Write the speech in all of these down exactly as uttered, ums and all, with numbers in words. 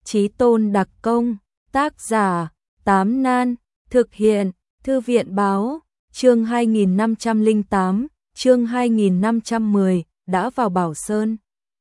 Chí Tôn đặc công, tác giả, Tám Nan, thực hiện, Thư viện báo, chương hai nghìn năm trăm lẻ tám, chương hai nghìn năm trăm mười, đã vào Bảo Sơn.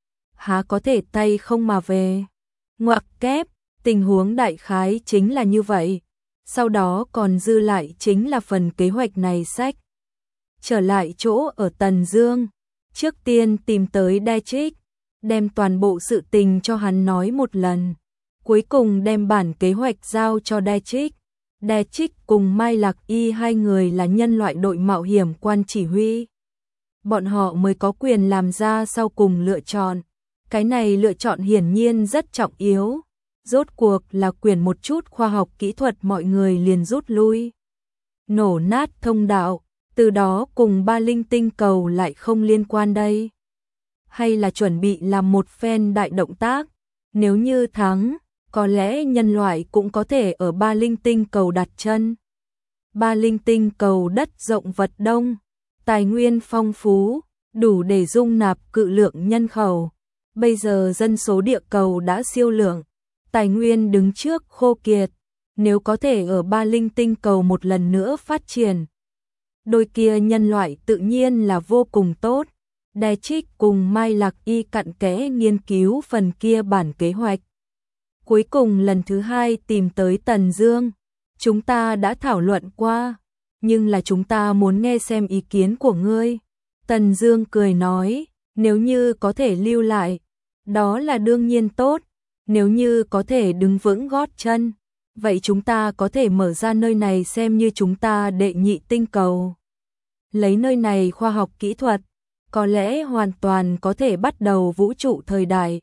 Há có thể tay không mà về. Ngoặc kép, tình huống đại khái chính là như vậy. Sau đó còn dư lại chính là phần kế hoạch này sách. Trở lại chỗ ở Tần Dương, trước tiên tìm tới Dietrich, đem toàn bộ sự tình cho hắn nói một lần. Cuối cùng đem bản kế hoạch giao cho Dietrich. Dietrich cùng Mai Lạc Y hai người là nhân loại đội mạo hiểm quan chỉ huy. Bọn họ mới có quyền làm ra sau cùng lựa chọn. Cái này lựa chọn hiển nhiên rất trọng yếu. Rốt cuộc là quyền một chút khoa học kỹ thuật mọi người liền rút lui. Nổ nát thông đạo, từ đó cùng ba linh tinh cầu lại không liên quan đây. Hay là chuẩn bị làm một phen đại động tác, nếu như thắng, có lẽ nhân loại cũng có thể ở ba linh tinh cầu đặt chân. Ba linh tinh cầu đất rộng vật đông, tài nguyên phong phú, đủ để dung nạp cự lượng nhân khẩu. Bây giờ dân số địa cầu đã siêu lượng, tài nguyên đứng trước khô kiệt, nếu có thể ở ba linh tinh cầu một lần nữa phát triển, đôi kia nhân loại tự nhiên là vô cùng tốt. Dietrich cùng Mai Lạc Y cặn kẽ nghiên cứu phần kia bản kế hoạch. Cuối cùng lần thứ hai tìm tới Tần Dương. Chúng ta đã thảo luận qua, nhưng là chúng ta muốn nghe xem ý kiến của ngươi. Tần Dương cười nói, nếu như có thể lưu lại, đó là đương nhiên tốt. Nếu như có thể đứng vững gót chân, vậy chúng ta có thể mở ra nơi này xem như chúng ta đệ nhị tinh cầu. Lấy nơi này khoa học kỹ thuật, có lẽ hoàn toàn có thể bắt đầu vũ trụ thời đại.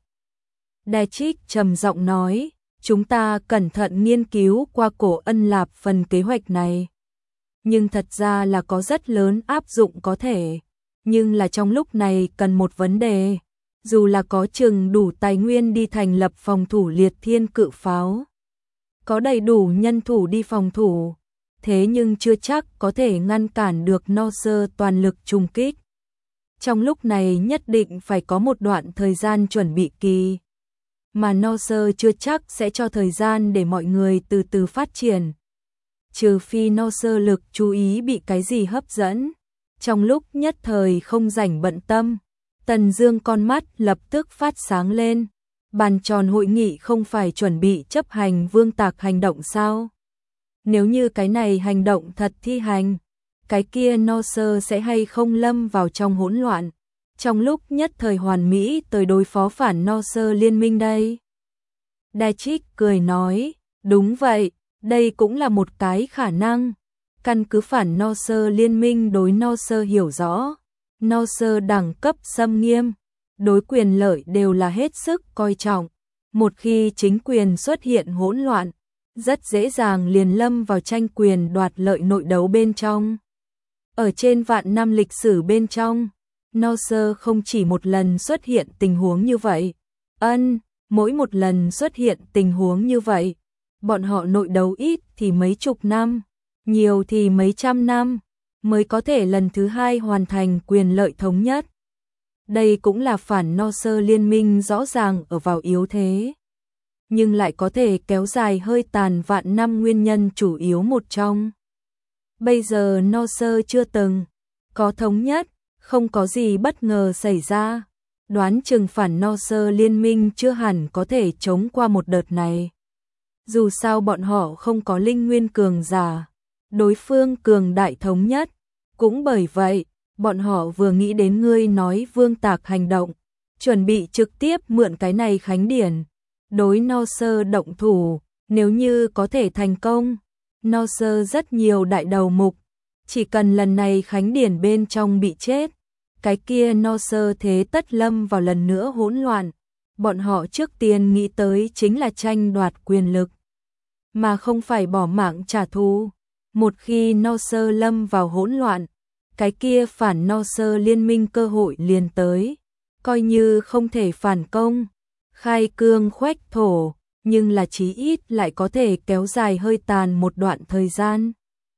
Dietrich trầm giọng nói, chúng ta cẩn thận nghiên cứu qua Cổ Ân Lạp phần kế hoạch này. Nhưng thật ra là có rất lớn áp dụng có thể. Nhưng là trong lúc này cần một vấn đề. Dù là có chừng đủ tài nguyên đi thành lập phòng thủ liệt thiên cự pháo, có đầy đủ nhân thủ đi phòng thủ, thế nhưng chưa chắc có thể ngăn cản được Norse toàn lực trùng kích. Trong lúc này nhất định phải có một đoạn thời gian chuẩn bị kỳ, mà Norse chưa chắc sẽ cho thời gian để mọi người từ từ phát triển. Trừ phi Norse lực chú ý bị cái gì hấp dẫn, trong lúc nhất thời không rảnh bận tâm. Tần Dương con mắt lập tức phát sáng lên. Bàn tròn hội nghị không phải chuẩn bị chấp hành Vương Tạc hành động sao? Nếu như cái này hành động thật thi hành, cái kia Norse sẽ hay không lâm vào trong hỗn loạn, trong lúc nhất thời hoàn mỹ tới đối phó phản Norse liên minh đây? Dietrich cười nói, đúng vậy, đây cũng là một cái khả năng. Căn cứ phản Norse liên minh đối Norse hiểu rõ, Norse đẳng cấp xâm nghiêm, đối quyền lợi đều là hết sức coi trọng. Một khi chính quyền xuất hiện hỗn loạn, rất dễ dàng liền lâm vào tranh quyền đoạt lợi nội đấu bên trong. Ở trên vạn năm lịch sử bên trong, Norse không chỉ một lần xuất hiện tình huống như vậy. Ân, mỗi một lần xuất hiện tình huống như vậy, bọn họ nội đấu ít thì mấy chục năm, nhiều thì mấy trăm năm, mới có thể lần thứ hai hoàn thành quyền lợi thống nhất. Đây cũng là phản Norse liên minh rõ ràng ở vào yếu thế, nhưng lại có thể kéo dài hơi tàn vạn năm nguyên nhân chủ yếu một trong. Bây giờ Norse chưa từng có thống nhất, không có gì bất ngờ xảy ra, đoán chừng phản Norse liên minh chưa hẳn có thể chống qua một đợt này. Dù sao bọn họ không có linh nguyên cường giả, đối phương cường đại thống nhất. Cũng bởi vậy, bọn họ vừa nghĩ đến ngươi nói Vương Tạc hành động, chuẩn bị trực tiếp mượn cái này khánh điển, đối Norse động thủ. Nếu như có thể thành công, Norse rất nhiều đại đầu mục, chỉ cần lần này khánh điển bên trong bị chết, cái kia Norse thế tất lâm vào lần nữa hỗn loạn. Bọn họ trước tiên nghĩ tới chính là tranh đoạt quyền lực, mà không phải bỏ mạng trả thù. Một khi Norse lâm vào hỗn loạn, cái kia phản Norse liên minh cơ hội liền tới. Coi như không thể phản công, khai cương khoách thổ, nhưng là chí ít lại có thể kéo dài hơi tàn một đoạn thời gian.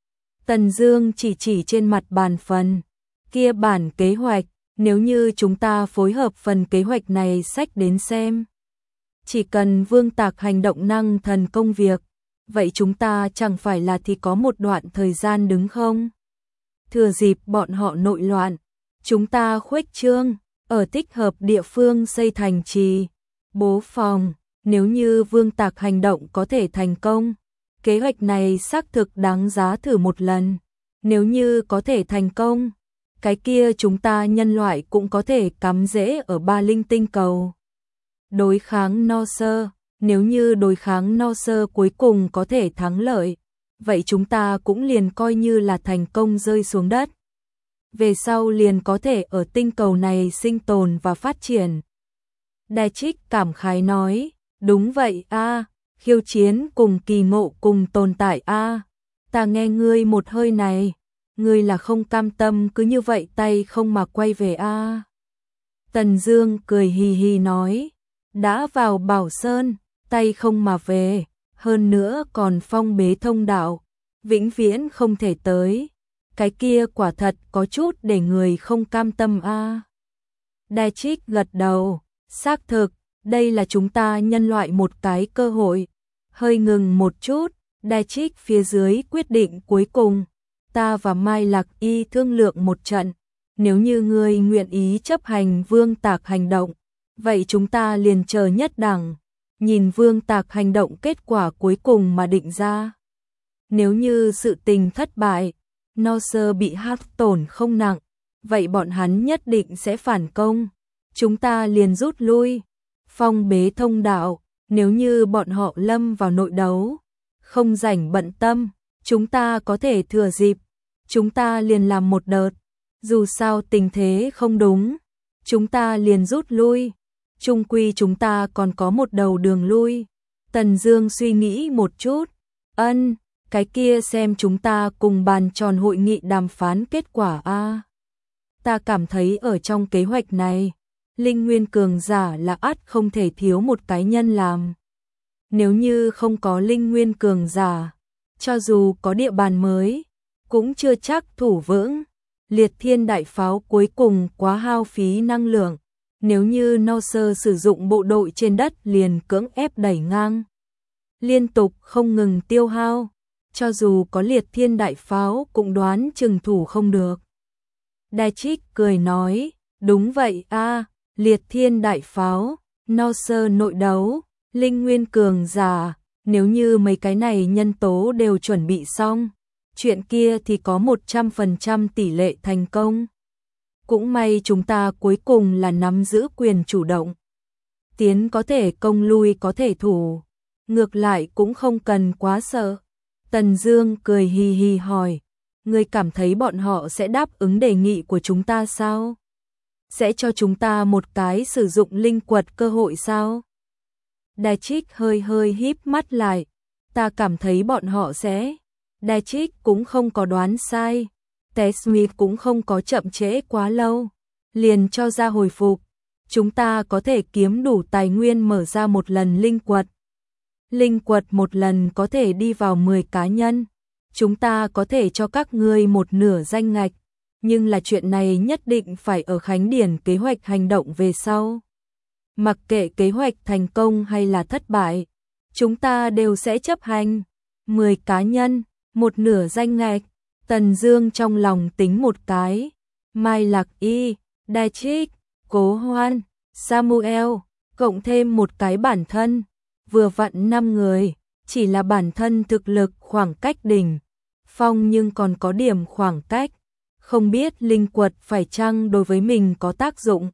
Tần Dương chỉ chỉ trên mặt bàn phần kia bản kế hoạch, nếu như chúng ta phối hợp phần kế hoạch này sách đến xem. chỉ cần Vương Tạc hành động năng thần công việc, vậy chúng ta chẳng phải là thì có một đoạn thời gian đứng không? Thừa dịp bọn họ nội loạn, chúng ta khuếch trương, ở thích hợp địa phương xây thành trì, bố phòng, nếu như Vương Tạc hành động có thể thành công, kế hoạch này xác thực đáng giá thử một lần. Nếu như có thể thành công, cái kia chúng ta nhân loại cũng có thể cắm rễ ở ba linh tinh cầu. Đối kháng no sơ, nếu như đối kháng no sơ cuối cùng có thể thắng lợi, vậy chúng ta cũng liền coi như là thành công rơi xuống đất. Về sau liền có thể ở tinh cầu này sinh tồn và phát triển. Đài Trích cảm khái nói, đúng vậy a, khiêu chiến cùng kỳ ngộ cùng tồn tại a. Ta nghe ngươi một hơi này, ngươi là không cam tâm cứ như vậy tay không mà quay về a. Tần Dương cười hì hì nói, đã vào Bảo Sơn, tay không mà về, hơn nữa còn phong bế thông đạo, vĩnh viễn không thể tới. Cái kia quả thật có chút để người không cam tâm a. Đài Trích gật đầu, xác thực, đây là chúng ta nhân loại một cái cơ hội. Hơi ngừng một chút, Đài Trích phía dưới quyết định cuối cùng, ta và Mai Lạc Y thương lượng một trận, nếu như ngươi nguyện ý chấp hành Vương Tạc hành động, vậy chúng ta liền chờ nhất đẳng, nhìn Vương Tạc hành động kết quả cuối cùng mà định ra. Nếu như sự tình thất bại, no sơ bị hao tổn không nặng, vậy bọn hắn nhất định sẽ phản công, chúng ta liền rút lui. Phong bế thông đạo, nếu như bọn họ lâm vào nội đấu, không rảnh bận tâm, chúng ta có thể thừa dịp, chúng ta liền làm một đợt, dù sao tình thế không đúng, chúng ta liền rút lui, chung quy chúng ta còn có một đầu đường lui. Tần Dương suy nghĩ một chút, ân, cái kia xem chúng ta cùng bàn tròn hội nghị đàm phán kết quả a. Ta cảm thấy ở trong kế hoạch này, linh nguyên cường giả là ắt không thể thiếu một cái nhân làm. Nếu như không có linh nguyên cường giả, cho dù có địa bàn mới, cũng chưa chắc thủ vững. Liệt Thiên đại pháo cuối cùng quá hao phí năng lượng, nếu như no sơ sử dụng bộ đội trên đất liền cưỡng ép đẩy ngang, liên tục không ngừng tiêu hao, cho dù có Liệt Thiên đại pháo cũng đoán chừng thủ không được. Đài Trích cười nói, đúng vậy a, Liệt Thiên đại pháo, no sơ nội đấu, linh nguyên cường giả, nếu như mấy cái này nhân tố đều chuẩn bị xong, chuyện kia thì có một trăm phần trăm tỷ lệ thành công. Cũng may chúng ta cuối cùng là nắm giữ quyền chủ động. Tiến có thể công, lui có thể thủ, ngược lại cũng không cần quá sợ. Tần Dương cười hì hì hỏi, ngươi cảm thấy bọn họ sẽ đáp ứng đề nghị của chúng ta sao? Sẽ cho chúng ta một cái sử dụng linh quật cơ hội sao? Đài Trích hơi hơi híp mắt lại, ta cảm thấy bọn họ sẽ. Đài Trích cũng không có đoán sai, Tesmith cũng không có chậm trễ quá lâu, liền cho ra hồi phục, chúng ta có thể kiếm đủ tài nguyên mở ra một lần linh quật. Linh quật một lần có thể đi vào mười cá nhân, chúng ta có thể cho các ngươi một nửa danh ngạch, nhưng là chuyện này nhất định phải ở Khánh Điển kế hoạch hành động về sau. Mặc kệ kế hoạch thành công hay là thất bại, chúng ta đều sẽ chấp hành. mười cá nhân, một nửa danh ngạch. Tần Dương trong lòng tính một cái, Mai Lạc Y, Đài Trích, Cố Hoan, Samuel, cộng thêm một cái bản thân, vừa vặn năm người, chỉ là bản thân thực lực khoảng cách đỉnh phong nhưng còn có điểm khoảng cách, không biết linh quật phải chăng đối với mình có tác dụng.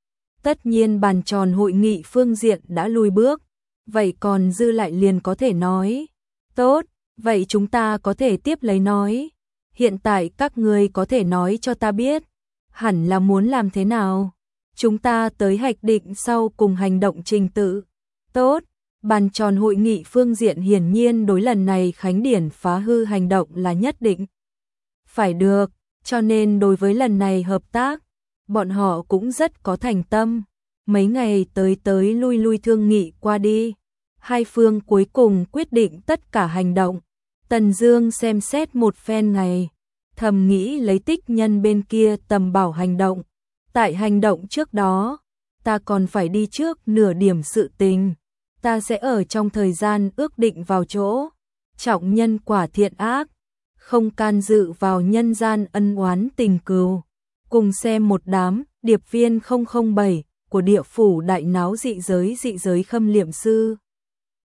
Tất nhiên bàn tròn hội nghị phương diện đã lùi bước, vậy còn dư lại liền có thể nói. Tốt, vậy chúng ta có thể tiếp lấy nói. Hiện tại các ngươi có thể nói cho ta biết, hẳn là muốn làm thế nào. Chúng ta tới hoạch định sau cùng hành động trình tự. Tốt, bàn tròn hội nghị phương diện hiển nhiên đối lần này Khánh Điển phá hư hành động là nhất định. Phải được, cho nên đối với lần này hợp tác, bọn họ cũng rất có thành tâm. Mấy ngày tới tới lui lui thương nghị qua đi, hai phương cuối cùng quyết định tất cả hành động. Tần Dương xem xét một phen ngày, thầm nghĩ lấy Tích Nhân bên kia tầm bảo hành động. Tại hành động trước đó, ta còn phải đi trước nửa điểm sự tình. ta sẽ ở trong thời gian ước định vào chỗ, trọng nhân quả thiện ác, không can dự vào nhân gian ân oán tình cừu. Cùng xem một đám điệp viên không không bảy của địa phủ đại náo dị giới dị giới khâm liệm sư.